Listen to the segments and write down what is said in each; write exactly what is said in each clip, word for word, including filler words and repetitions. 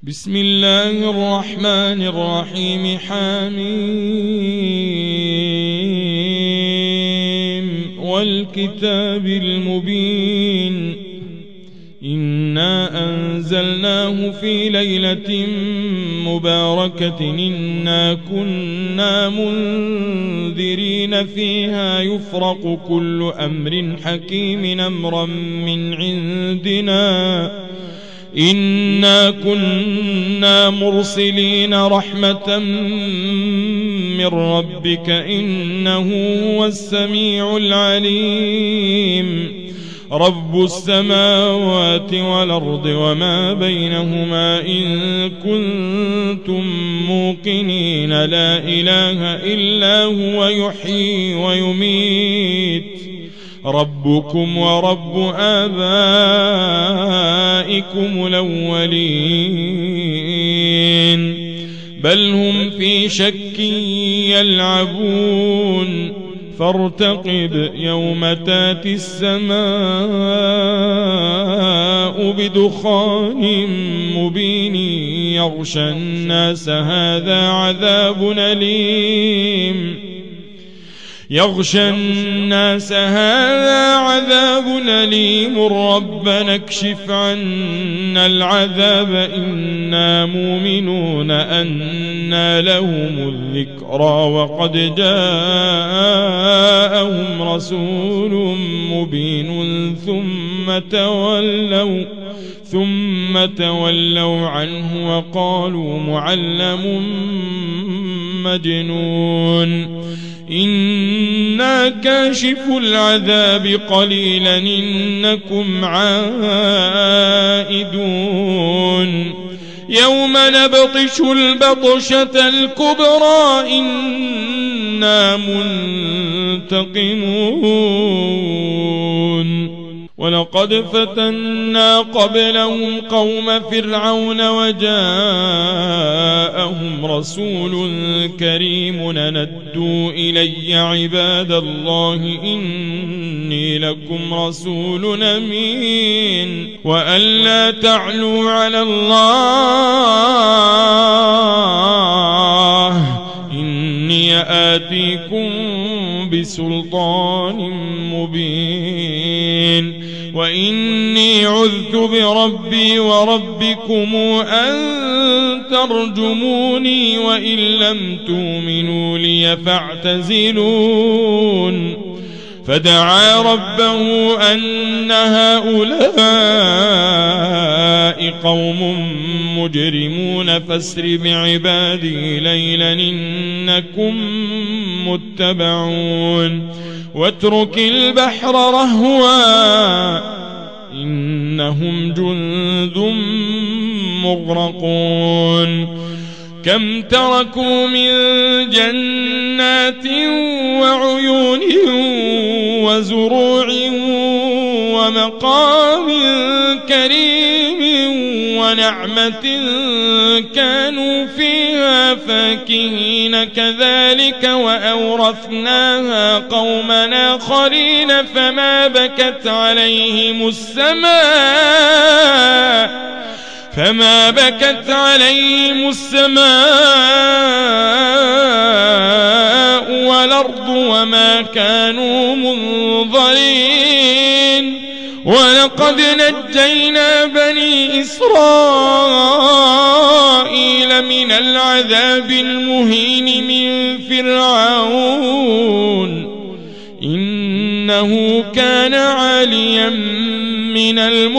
بسم الله الرحمن الرحيم. حميم والكتاب المبين إنا أنزلناه في ليلة مباركة إنا كنا منذرين فيها يفرق كل أمر حكيم أمرا من عندنا إنا كنا مرسلين رحمة من ربك إنه هو السميع العليم رب السماوات والأرض وما بينهما إن كنتم موقنين لا إله إلا هو يحيي ويميت ربكم ورب آبائكم الأولين بل هم في شك يلعبون فارتقب يوم تاتي السماء بدخان مبين يغشى الناس هذا عذاب أليم يغشى الناس هذا عذاب أليم ربنا اكشف عنا العذاب إنا مؤمنون أنى لهم الذكرى وقد جاءهم رسول مبين ثم تولوا ثم تولوا عنه وقالوا معلم مجنون إنا كاشف العذاب قليلا إنكم عائدون يوم نبطش البطشة الكبرى إنا منتقمون ولقد فتنا قبلهم قوم فرعون وجاءهم رسول كريم ندوا إلي عباد الله إني لكم رسول أمين وأن لا تعلوا على الله إني آتيكم بسلطان مبين وإني عذت بربي وربكم أن ترجموني وإن لم تؤمنوا لي فاعتزلون فدعا ربه أن هؤلاء قوم مجرمون فاسر بعبادي ليلا إنكم متبعون واترك البحر رهوا إنهم جند مغرقون كم تركوا من جنات وعيون وزروع ومقام كريم ونعمة كانوا فيها فاكهين كذلك وأورثناها قوما آخرين فما بكت عليهم السماء فما بكت عليهم السماء والأرض وما كانوا منظرين ولقد نجينا بني إسرائيل من العذاب المهين من فرعون إنه كان عاليا من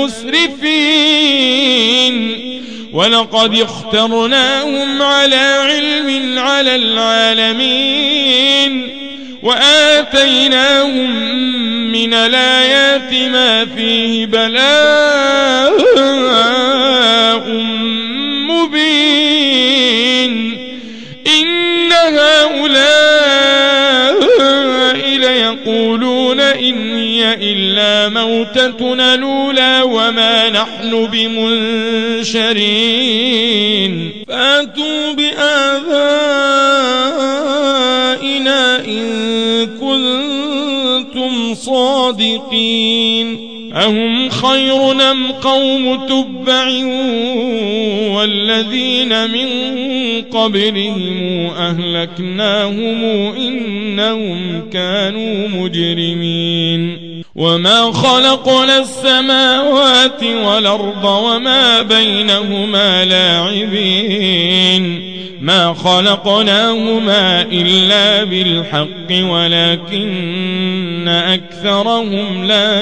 المسرفين ولقد اخترناهم على علم على العالمين وآتيناهم من الآيات ما فيه بلاء مبين إن هؤلاء ليقولون إن هي إلا موتتنا الأولى وما نحن بمنشرين فأتوا بآبائنا إن كنتم صادقين أهم خير أم قوم تبع والذين من قبلهم أهلكناهم إنهم كانوا مجرمين وما خلقنا السماوات والأرض وما بينهما لاعبين ما خلقناهما إلا بالحق ولكن أكثرهم لا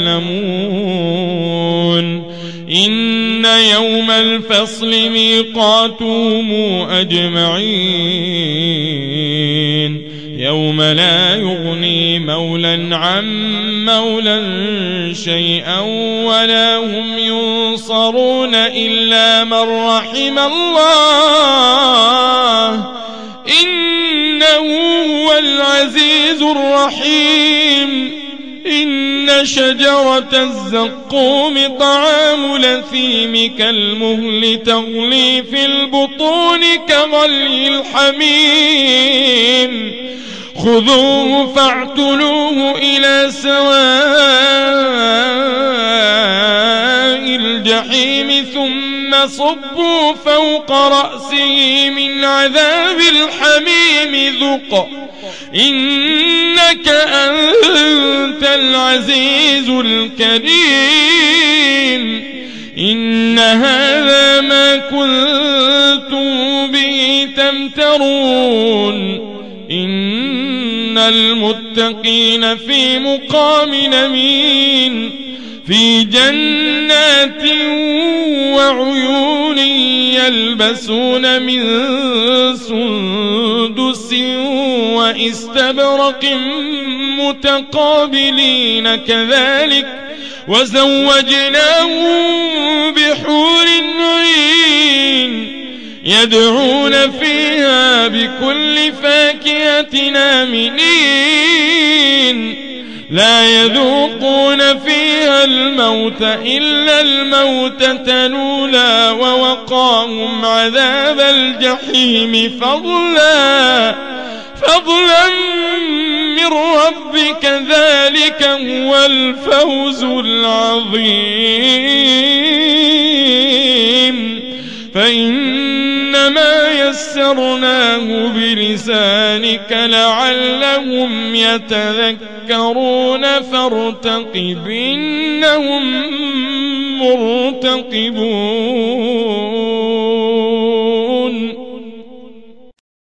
يعلمون إن يوم الفصل ميقاتهم أجمعين يوم لا يغني مولا عن مولا شيئا ولا هم ينصرون إلا من رحم الله إنه هو العزيز الرحيم إن شجرة الزقوم طعام الأثيم كالمهل تغلي في البطون كغلي الحميم خذوه فاعتلوه إلى سواء الجحيم ثم صبوا فوق رأسه من عذاب الحميم ذق إنك أنت العزيز الكريم إن هذا ما كنتم به تمترون إن المتقين في مقام أمين في جنات وعيون يلبسون من سندس واستبرق متقابلين كذلك وزوجناهم بحور عين يدعون فيها بكل فاكهة آمنين لا يذوقون فيها الموت إلا الموتة الأولى ووقاهم عذاب الجحيم فضلا فضلا من ربك ذلك هو الفوز العظيم فإنما يسرناه بلسانك لعلهم يتذكرون فارتقب إنهم مرتقبون.